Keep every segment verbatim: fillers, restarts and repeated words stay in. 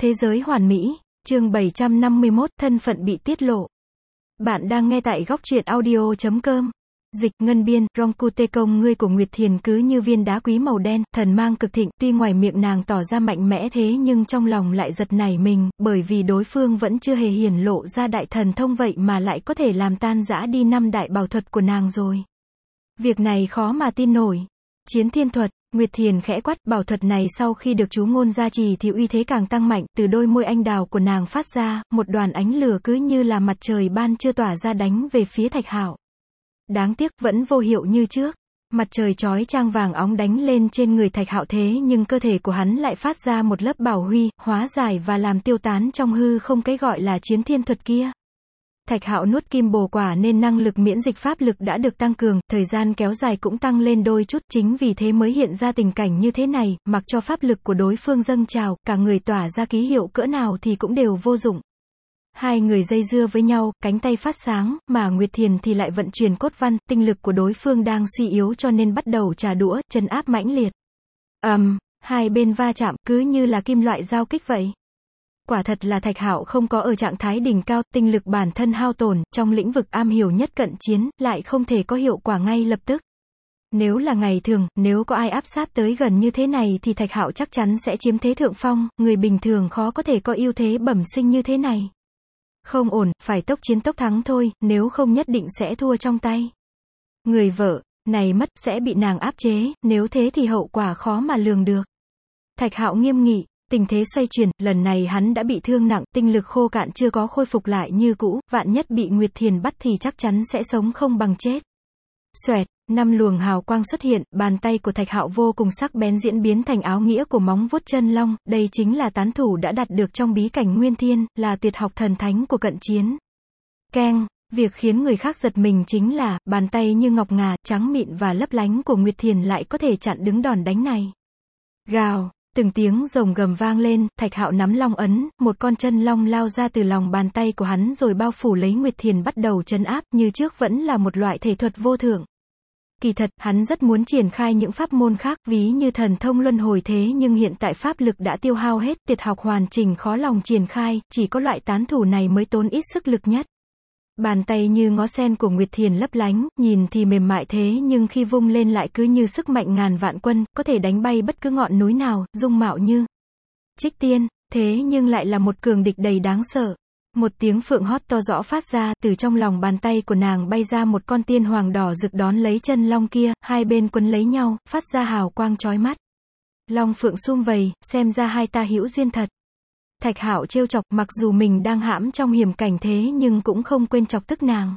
Thế giới hoàn mỹ, chương bảy trăm năm mươi mốt, thân phận bị tiết lộ. Bạn đang nghe tại góc truyện audio chấm com. Dịch, ngân biên, Rongkute công ngươi của Nguyệt Thiền cứ như viên đá quý màu đen, thần mang cực thịnh, tuy ngoài miệng nàng tỏ ra mạnh mẽ thế nhưng trong lòng lại giật nảy mình, bởi vì đối phương vẫn chưa hề hiển lộ ra đại thần thông vậy mà lại có thể làm tan rã đi năm đại bảo thuật của nàng rồi. Việc này khó mà tin nổi. Chiến thiên thuật. Nguyệt Thiền khẽ quát, bảo thuật này sau khi được chú ngôn gia trì thì uy thế càng tăng mạnh, từ đôi môi anh đào của nàng phát ra, một đoàn ánh lửa cứ như là mặt trời ban trưa tỏa ra đánh về phía Thạch Hạo. Đáng tiếc, vẫn vô hiệu như trước. Mặt trời chói chang vàng óng đánh lên trên người Thạch Hạo thế nhưng cơ thể của hắn lại phát ra một lớp bảo huy, hóa giải và làm tiêu tán trong hư không cái gọi là chiến thiên thuật kia. Thạch Hạo nuốt kim bồ quả nên năng lực miễn dịch pháp lực đã được tăng cường, thời gian kéo dài cũng tăng lên đôi chút, chính vì thế mới hiện ra tình cảnh như thế này, mặc cho pháp lực của đối phương dâng trào, cả người tỏa ra ký hiệu cỡ nào thì cũng đều vô dụng. Hai người dây dưa với nhau, cánh tay phát sáng, mà Nguyệt Thiền thì lại vận chuyển cốt văn, tinh lực của đối phương đang suy yếu cho nên bắt đầu trà đũa, trấn áp mãnh liệt. Ầm, um, hai bên va chạm, cứ như là kim loại giao kích vậy. Quả thật là Thạch Hạo không có ở trạng thái đỉnh cao, tinh lực bản thân hao tổn, trong lĩnh vực am hiểu nhất cận chiến, lại không thể có hiệu quả ngay lập tức. Nếu là ngày thường, nếu có ai áp sát tới gần như thế này thì Thạch Hạo chắc chắn sẽ chiếm thế thượng phong, người bình thường khó có thể có ưu thế bẩm sinh như thế này. Không ổn, phải tốc chiến tốc thắng thôi, nếu không nhất định sẽ thua trong tay. Người vợ này mất sẽ bị nàng áp chế, nếu thế thì hậu quả khó mà lường được. Thạch Hạo nghiêm nghị. Tình thế xoay chuyển, lần này hắn đã bị thương nặng, tinh lực khô cạn chưa có khôi phục lại như cũ, vạn nhất bị Nguyệt Thiền bắt thì chắc chắn sẽ sống không bằng chết. Xoẹt, năm luồng hào quang xuất hiện, bàn tay của Thạch Hạo vô cùng sắc bén diễn biến thành áo nghĩa của móng vuốt chân long, đây chính là tán thủ đã đạt được trong bí cảnh Nguyên Thiên, là tuyệt học thần thánh của cận chiến. Keng, việc khiến người khác giật mình chính là, bàn tay như ngọc ngà, trắng mịn và lấp lánh của Nguyệt Thiền lại có thể chặn đứng đòn đánh này. Gào. Từng tiếng rồng gầm vang lên, Thạch Hạo nắm long ấn, một con chân long lao ra từ lòng bàn tay của hắn rồi bao phủ lấy Nguyệt Thiền bắt đầu trấn áp, như trước vẫn là một loại thể thuật vô thượng. Kỳ thật, hắn rất muốn triển khai những pháp môn khác, ví như thần thông luân hồi thế nhưng hiện tại pháp lực đã tiêu hao hết, tuyệt học hoàn chỉnh khó lòng triển khai, chỉ có loại tán thủ này mới tốn ít sức lực nhất. Bàn tay như ngó sen của Nguyệt Thiền lấp lánh, nhìn thì mềm mại thế nhưng khi vung lên lại cứ như sức mạnh ngàn vạn quân, có thể đánh bay bất cứ ngọn núi nào, dung mạo như Trích Tiên, thế nhưng lại là một cường địch đầy đáng sợ. Một tiếng phượng hót to rõ phát ra, từ trong lòng bàn tay của nàng bay ra một con tiên hoàng đỏ rực đón lấy chân long kia, hai bên quấn lấy nhau, phát ra hào quang chói mắt. Long phượng sum vầy, xem ra hai ta hữu duyên thật. Thạch Hạo trêu chọc, mặc dù mình đang hãm trong hiểm cảnh thế nhưng cũng không quên chọc tức nàng.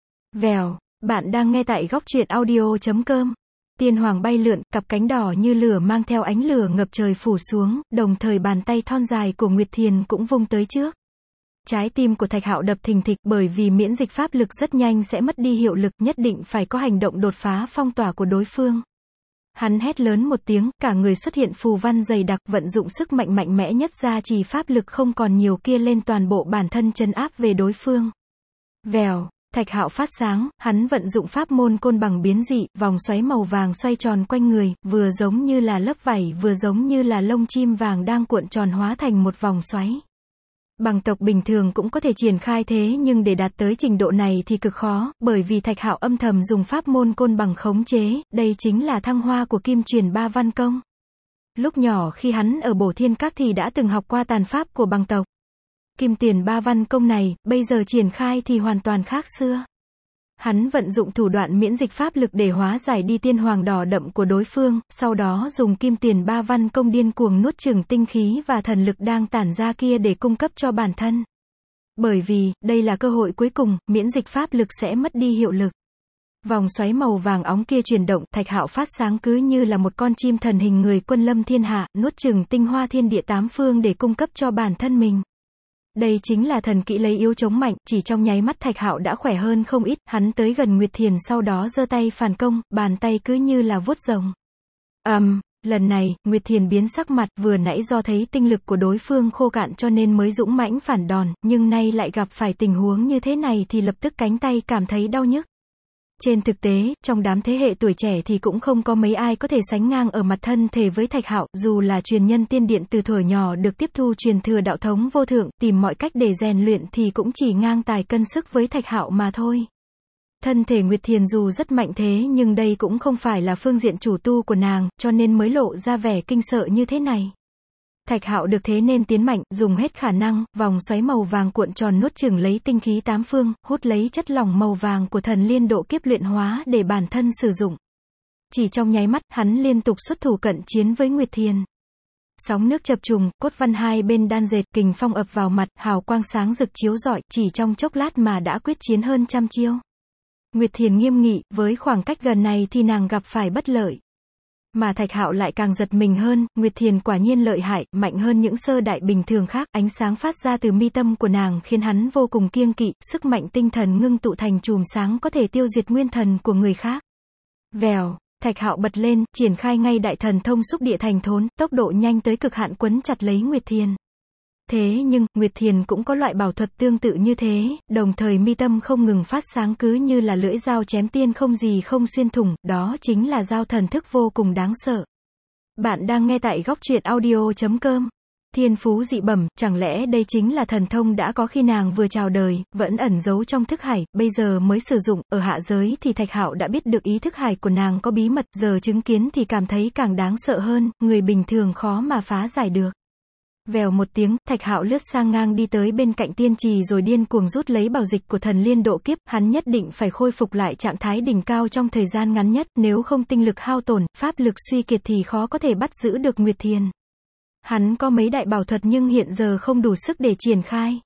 Vèo, bạn đang nghe tại góc truyện audio chấm com. Tiên hoàng bay lượn, cặp cánh đỏ như lửa mang theo ánh lửa ngập trời phủ xuống, đồng thời bàn tay thon dài của Nguyệt Thiền cũng vung tới trước. Trái tim của Thạch Hạo đập thình thịch, bởi vì miễn dịch pháp lực rất nhanh sẽ mất đi hiệu lực, nhất định phải có hành động đột phá phong tỏa của đối phương. Hắn hét lớn một tiếng, cả người xuất hiện phù văn dày đặc, vận dụng sức mạnh mạnh mẽ nhất ra chỉ pháp lực không còn nhiều kia lên toàn bộ bản thân trấn áp về đối phương. Vèo, Thạch Hạo phát sáng, hắn vận dụng pháp môn côn bằng biến dị, vòng xoáy màu vàng xoay tròn quanh người, vừa giống như là lớp vảy, vừa giống như là lông chim vàng đang cuộn tròn hóa thành một vòng xoáy. Bằng tộc bình thường cũng có thể triển khai thế nhưng để đạt tới trình độ này thì cực khó, bởi vì Thạch Hạo âm thầm dùng pháp môn côn bằng khống chế, đây chính là thăng hoa của Kim Truyền Ba Văn Công. Lúc nhỏ khi hắn ở Bổ Thiên Các thì đã từng học qua tàn pháp của bằng tộc. Kim Truyền Ba Văn Công này, bây giờ triển khai thì hoàn toàn khác xưa. Hắn vận dụng thủ đoạn miễn dịch pháp lực để hóa giải đi tiên hoàng đỏ đậm của đối phương, sau đó dùng Kim Truyền Ba Văn Công điên cuồng nuốt chửng tinh khí và thần lực đang tản ra kia để cung cấp cho bản thân. Bởi vì, đây là cơ hội cuối cùng, miễn dịch pháp lực sẽ mất đi hiệu lực. Vòng xoáy màu vàng óng kia chuyển động, Thạch Hạo phát sáng cứ như là một con chim thần hình người quân lâm thiên hạ, nuốt chửng tinh hoa thiên địa tám phương để cung cấp cho bản thân mình. Đây chính là thần kỹ lấy yếu chống mạnh, chỉ trong nháy mắt Thạch Hạo đã khỏe hơn không ít, hắn tới gần Nguyệt Thiền sau đó giơ tay phản công, bàn tay cứ như là vuốt rồng. Ầm, um, lần này, Nguyệt Thiền biến sắc mặt, vừa nãy do thấy tinh lực của đối phương khô cạn cho nên mới dũng mãnh phản đòn, nhưng nay lại gặp phải tình huống như thế này thì lập tức cánh tay cảm thấy đau nhức. Trên thực tế, trong đám thế hệ tuổi trẻ thì cũng không có mấy ai có thể sánh ngang ở mặt thân thể với Thạch Hạo, dù là truyền nhân tiên điện từ thuở nhỏ được tiếp thu truyền thừa đạo thống vô thượng, tìm mọi cách để rèn luyện thì cũng chỉ ngang tài cân sức với Thạch Hạo mà thôi. Thân thể Nguyệt Thiền dù rất mạnh thế nhưng đây cũng không phải là phương diện chủ tu của nàng, cho nên mới lộ ra vẻ kinh sợ như thế này. Thạch Hạo được thế nên tiến mạnh, dùng hết khả năng, vòng xoáy màu vàng cuộn tròn nuốt chửng lấy tinh khí tám phương, hút lấy chất lỏng màu vàng của thần liên độ kiếp luyện hóa để bản thân sử dụng. Chỉ trong nháy mắt, hắn liên tục xuất thủ cận chiến với Nguyệt Thiền. Sóng nước chập trùng, cốt văn hai bên đan dệt, kình phong ập vào mặt, hào quang sáng rực chiếu rọi, chỉ trong chốc lát mà đã quyết chiến hơn trăm chiêu. Nguyệt Thiền nghiêm nghị, với khoảng cách gần này thì nàng gặp phải bất lợi. Mà Thạch Hạo lại càng giật mình hơn, Nguyệt Thiền quả nhiên lợi hại, mạnh hơn những sơ đại bình thường khác, ánh sáng phát ra từ mi tâm của nàng khiến hắn vô cùng kiêng kỵ, sức mạnh tinh thần ngưng tụ thành chùm sáng có thể tiêu diệt nguyên thần của người khác. Vèo, Thạch Hạo bật lên, triển khai ngay đại thần thông xúc địa thành thốn, tốc độ nhanh tới cực hạn quấn chặt lấy Nguyệt Thiền. Thế nhưng, Nguyệt Thiền cũng có loại bảo thuật tương tự như thế, đồng thời mi tâm không ngừng phát sáng cứ như là lưỡi dao chém tiên không gì không xuyên thủng, đó chính là dao thần thức vô cùng đáng sợ. Bạn đang nghe tại góc truyện audio chấm com. Thiên phú dị bẩm, chẳng lẽ đây chính là thần thông đã có khi nàng vừa chào đời, vẫn ẩn giấu trong thức hải, bây giờ mới sử dụng, ở hạ giới thì Thạch Hạo đã biết được ý thức hải của nàng có bí mật, giờ chứng kiến thì cảm thấy càng đáng sợ hơn, người bình thường khó mà phá giải được. Vèo một tiếng, Thạch Hạo lướt sang ngang đi tới bên cạnh tiên trì rồi điên cuồng rút lấy bảo dịch của thần liên độ kiếp, hắn nhất định phải khôi phục lại trạng thái đỉnh cao trong thời gian ngắn nhất, nếu không tinh lực hao tổn, pháp lực suy kiệt thì khó có thể bắt giữ được Nguyệt Thiền. Hắn có mấy đại bảo thuật nhưng hiện giờ không đủ sức để triển khai.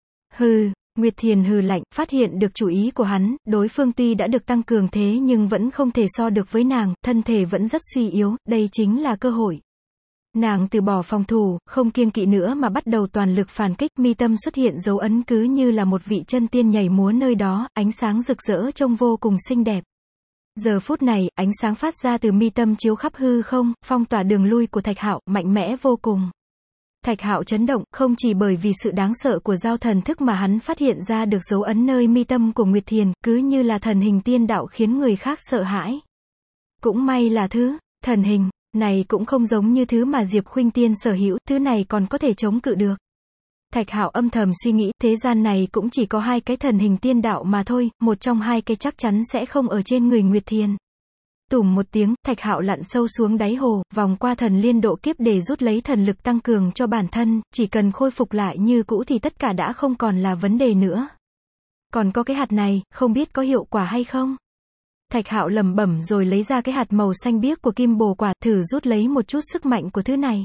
Hừ, Nguyệt Thiền hừ lạnh, phát hiện được chủ ý của hắn, đối phương tuy đã được tăng cường thế nhưng vẫn không thể so được với nàng, thân thể vẫn rất suy yếu, đây chính là cơ hội. Nàng từ bỏ phòng thủ, không kiêng kỵ nữa mà bắt đầu toàn lực phản kích, mi tâm xuất hiện dấu ấn cứ như là một vị chân tiên nhảy múa nơi đó, ánh sáng rực rỡ trông vô cùng xinh đẹp. Giờ phút này, ánh sáng phát ra từ mi tâm chiếu khắp hư không, phong tỏa đường lui của Thạch Hạo, mạnh mẽ vô cùng. Thạch Hạo chấn động, không chỉ bởi vì sự đáng sợ của giao thần thức mà hắn phát hiện ra được dấu ấn nơi mi tâm của Nguyệt Thiền, cứ như là thần hình tiên đạo khiến người khác sợ hãi. Cũng may là thứ thần hình này cũng không giống như thứ mà Diệp Khuynh Tiên sở hữu, thứ này còn có thể chống cự được. Thạch Hạo âm thầm suy nghĩ, thế gian này cũng chỉ có hai cái thần hình tiên đạo mà thôi, một trong hai cái chắc chắn sẽ không ở trên người Nguyệt Thiền. Tủm một tiếng, Thạch Hạo lặn sâu xuống đáy hồ, vòng qua thần liên độ kiếp để rút lấy thần lực tăng cường cho bản thân, chỉ cần khôi phục lại như cũ thì tất cả đã không còn là vấn đề nữa. Còn có cái hạt này, không biết có hiệu quả hay không? Thạch Hạo lẩm bẩm rồi lấy ra cái hạt màu xanh biếc của kim bồ quả, thử rút lấy một chút sức mạnh của thứ này.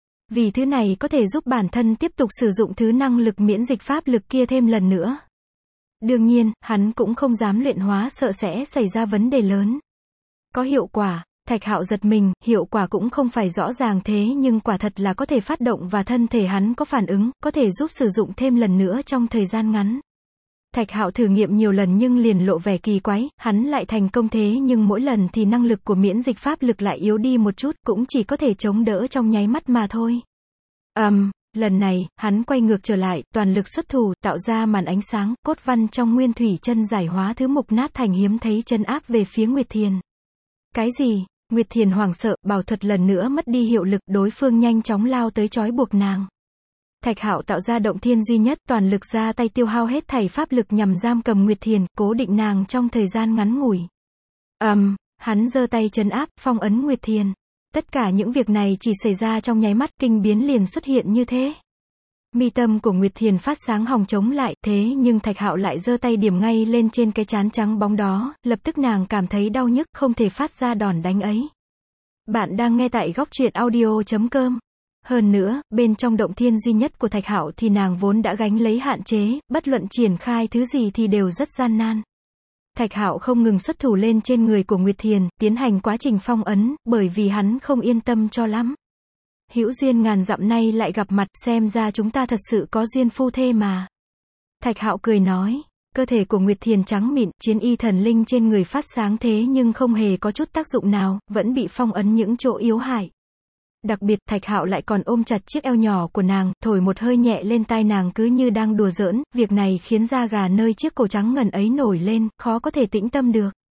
Vì thứ này có thể giúp bản thân tiếp tục sử dụng thứ năng lực miễn dịch pháp lực kia thêm lần nữa. Đương nhiên, hắn cũng không dám luyện hóa sợ sẽ xảy ra vấn đề lớn. Có hiệu quả, Thạch Hạo giật mình, hiệu quả cũng không phải rõ ràng thế nhưng quả thật là có thể phát động và thân thể hắn có phản ứng, có thể giúp sử dụng thêm lần nữa trong thời gian ngắn. Thạch Hạo thử nghiệm nhiều lần nhưng liền lộ vẻ kỳ quái, hắn lại thành công thế nhưng mỗi lần thì năng lực của miễn dịch pháp lực lại yếu đi một chút, cũng chỉ có thể chống đỡ trong nháy mắt mà thôi. Ầm, um, lần này, hắn quay ngược trở lại, toàn lực xuất thủ, tạo ra màn ánh sáng, cốt văn trong nguyên thủy chân giải hóa thứ mục nát thành hiếm thấy chân áp về phía Nguyệt Thiền. Cái gì? Nguyệt Thiền hoảng sợ, bảo thuật lần nữa mất đi hiệu lực, đối phương nhanh chóng lao tới trói buộc nàng. Thạch Hạo tạo ra động thiên duy nhất, toàn lực ra tay tiêu hao hết thảy pháp lực nhằm giam cầm Nguyệt Thiền, cố định nàng trong thời gian ngắn ngủi. Ầm, um, hắn giơ tay trấn áp, phong ấn Nguyệt Thiền. Tất cả những việc này chỉ xảy ra trong nháy mắt, kinh biến liền xuất hiện như thế. Mi tâm của Nguyệt Thiền phát sáng hòng chống lại, thế nhưng Thạch Hạo lại giơ tay điểm ngay lên trên cái trán trắng bóng đó, lập tức nàng cảm thấy đau nhức, không thể phát ra đòn đánh ấy. Bạn đang nghe tại góc truyện audio chấm com. Hơn nữa, bên trong động thiên duy nhất của Thạch Hạo thì nàng vốn đã gánh lấy hạn chế, bất luận triển khai thứ gì thì đều rất gian nan. Thạch Hạo không ngừng xuất thủ lên trên người của Nguyệt Thiền, tiến hành quá trình phong ấn, bởi vì hắn không yên tâm cho lắm. Hữu duyên ngàn dặm nay lại gặp mặt, xem ra chúng ta thật sự có duyên phu thê mà. Thạch Hạo cười nói, cơ thể của Nguyệt Thiền trắng mịn, chiến y thần linh trên người phát sáng thế nhưng không hề có chút tác dụng nào, vẫn bị phong ấn những chỗ yếu hại. Đặc biệt, Thạch Hạo lại còn ôm chặt chiếc eo nhỏ của nàng, thổi một hơi nhẹ lên tai nàng cứ như đang đùa giỡn, việc này khiến da gà nơi chiếc cổ trắng ngần ấy nổi lên, khó có thể tĩnh tâm được.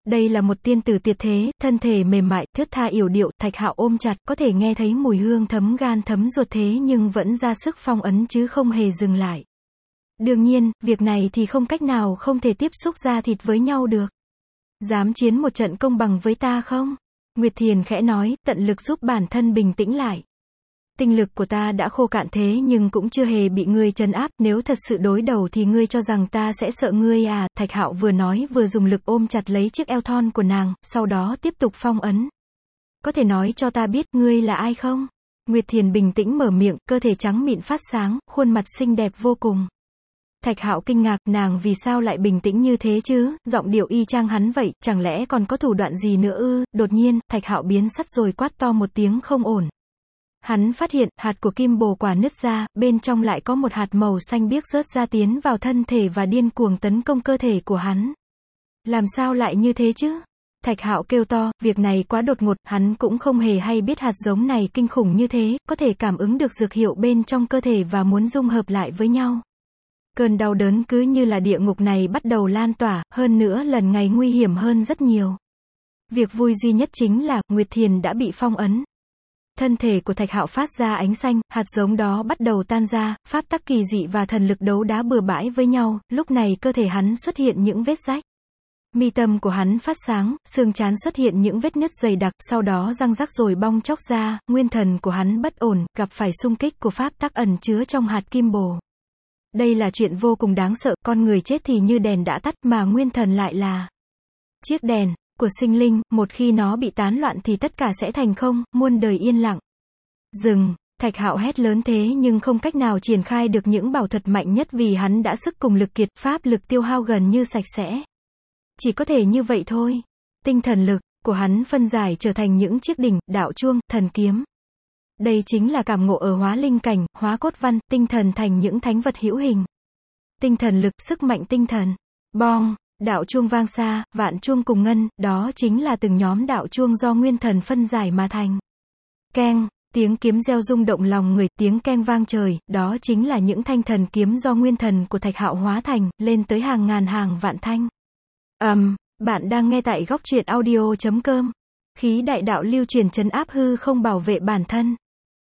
Đây là một tiên tử tuyệt thế, thân thể mềm mại, thướt tha yểu điệu, Thạch Hạo ôm chặt, có thể nghe thấy mùi hương thấm gan thấm ruột thế nhưng vẫn ra sức phong ấn chứ không hề dừng lại. Đương nhiên, việc này thì không cách nào không thể tiếp xúc da thịt với nhau được. Dám chiến một trận công bằng với ta không? Nguyệt Thiền khẽ nói, tận lực giúp bản thân bình tĩnh lại. Tinh lực của ta đã khô cạn thế nhưng cũng chưa hề bị ngươi trấn áp, nếu thật sự đối đầu thì ngươi cho rằng ta sẽ sợ ngươi à? Thạch Hạo vừa nói vừa dùng lực ôm chặt lấy chiếc eo thon của nàng, sau đó tiếp tục phong ấn. Có thể nói cho ta biết ngươi là ai không? Nguyệt Thiền bình tĩnh mở miệng, cơ thể trắng mịn phát sáng, khuôn mặt xinh đẹp vô cùng. Thạch Hạo kinh ngạc, nàng vì sao lại bình tĩnh như thế chứ, giọng điệu y chang hắn vậy, chẳng lẽ còn có thủ đoạn gì nữa ư? Đột nhiên, Thạch Hạo biến sắc rồi quát to một tiếng không ổn. Hắn phát hiện, hạt của kim bồ quả nứt ra, bên trong lại có một hạt màu xanh biếc rớt ra tiến vào thân thể và điên cuồng tấn công cơ thể của hắn. Làm sao lại như thế chứ? Thạch Hạo kêu to, việc này quá đột ngột, hắn cũng không hề hay biết hạt giống này kinh khủng như thế, có thể cảm ứng được dược hiệu bên trong cơ thể và muốn dung hợp lại với nhau. Cơn đau đớn cứ như là địa ngục này bắt đầu lan tỏa, hơn nữa lần ngày nguy hiểm hơn rất nhiều. Việc vui duy nhất chính là, Nguyệt Thiền đã bị phong ấn. Thân thể của Thạch Hạo phát ra ánh xanh, hạt giống đó bắt đầu tan ra, pháp tắc kỳ dị và thần lực đấu đá bừa bãi với nhau, lúc này cơ thể hắn xuất hiện những vết rách. Mi tâm của hắn phát sáng, xương trán xuất hiện những vết nứt dày đặc, sau đó răng rắc rồi bong chóc ra, nguyên thần của hắn bất ổn, gặp phải xung kích của pháp tắc ẩn chứa trong hạt kim bồ. Đây là chuyện vô cùng đáng sợ, con người chết thì như đèn đã tắt mà nguyên thần lại là chiếc đèn của sinh linh, một khi nó bị tán loạn thì tất cả sẽ thành không, muôn đời yên lặng. Dừng, Thạch Hạo hét lớn thế nhưng không cách nào triển khai được những bảo thuật mạnh nhất vì hắn đã sức cùng lực kiệt, pháp lực tiêu hao gần như sạch sẽ. Chỉ có thể như vậy thôi. Tinh thần lực của hắn phân giải trở thành những chiếc đỉnh, đạo chuông, thần kiếm. Đây chính là cảm ngộ ở hóa linh cảnh, hóa cốt văn, tinh thần thành những thánh vật hữu hình. Tinh thần lực, sức mạnh tinh thần. Bong, đạo chuông vang xa, vạn chuông cùng ngân, đó chính là từng nhóm đạo chuông do nguyên thần phân giải mà thành. Keng, tiếng kiếm reo rung động lòng người, tiếng keng vang trời, đó chính là những thanh thần kiếm do nguyên thần của Thạch Hạo hóa thành, lên tới hàng ngàn hàng vạn thanh. Ầm, um, bạn đang nghe tại góc truyện audio chấm com. Khí đại đạo lưu truyền trấn áp hư không bảo vệ bản thân.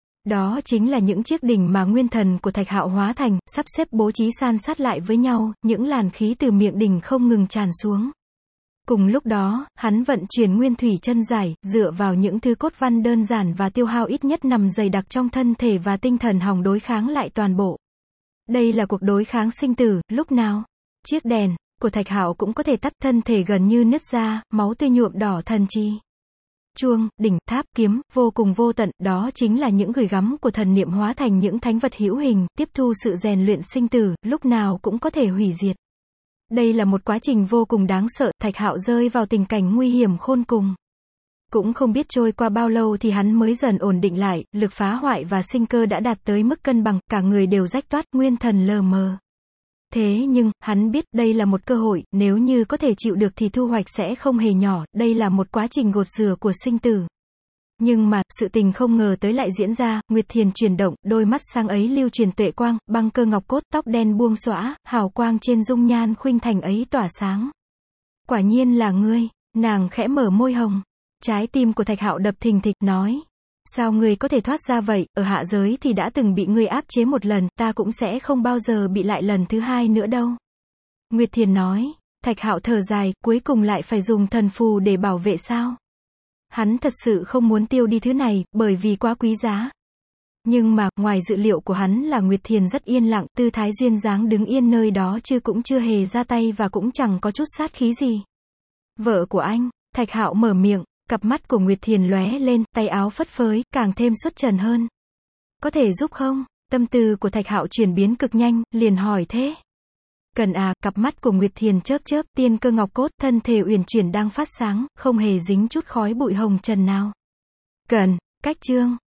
Đó chính là những chiếc đỉnh mà nguyên thần của Thạch Hạo hóa thành, sắp xếp bố trí san sát lại với nhau, những làn khí từ miệng đỉnh không ngừng tràn xuống. Cùng lúc đó, hắn vận chuyển nguyên thủy chân giải, dựa vào những thứ cốt văn đơn giản và tiêu hao ít nhất nằm dày đặc trong thân thể và tinh thần hòng đối kháng lại toàn bộ. Đây là cuộc đối kháng sinh tử, lúc nào chiếc đèn của Thạch Hạo cũng có thể tắt, thân thể gần như nứt ra, máu tươi nhuộm đỏ thần chi. Chuông, đỉnh, tháp, kiếm, vô cùng vô tận, đó chính là những gửi gắm của thần niệm hóa thành những thánh vật hữu hình, tiếp thu sự rèn luyện sinh tử, lúc nào cũng có thể hủy diệt. Đây là một quá trình vô cùng đáng sợ, Thạch Hạo rơi vào tình cảnh nguy hiểm khôn cùng. Cũng không biết trôi qua bao lâu thì hắn mới dần ổn định lại, lực phá hoại và sinh cơ đã đạt tới mức cân bằng, cả người đều rách toát, nguyên thần lờ mờ. Thế nhưng, hắn biết, đây là một cơ hội, nếu như có thể chịu được thì thu hoạch sẽ không hề nhỏ, đây là một quá trình gột rửa của sinh tử. Nhưng mà, sự tình không ngờ tới lại diễn ra, Nguyệt Thiền chuyển động, đôi mắt sang ấy lưu truyền tuệ quang, băng cơ ngọc cốt, tóc đen buông xõa, hào quang trên dung nhan khuynh thành ấy tỏa sáng. Quả nhiên là ngươi, nàng khẽ mở môi hồng. Trái tim của Thạch Hạo đập thình thịch, nói. Sao ngươi có thể thoát ra vậy, ở hạ giới thì đã từng bị ngươi áp chế một lần, ta cũng sẽ không bao giờ bị lại lần thứ hai nữa đâu. Nguyệt Thiền nói. Thạch Hạo thở dài, cuối cùng lại phải dùng thần phù để bảo vệ sao? Hắn thật sự không muốn tiêu đi thứ này, bởi vì quá quý giá. Nhưng mà, ngoài dự liệu của hắn là Nguyệt Thiền rất yên lặng, tư thái duyên dáng đứng yên nơi đó chứ cũng chưa hề ra tay và cũng chẳng có chút sát khí gì. Vợ của anh, Thạch Hạo mở miệng, cặp mắt của Nguyệt Thiền lóe lên, tay áo phất phới, càng thêm xuất trần hơn. Có thể giúp không? Tâm tư của Thạch Hạo chuyển biến cực nhanh, liền hỏi thế. Cần à, cặp mắt của Nguyệt Thiền chớp chớp, tiên cơ ngọc cốt, thân thể uyển chuyển đang phát sáng, không hề dính chút khói bụi hồng trần nào. Cần, cách chương.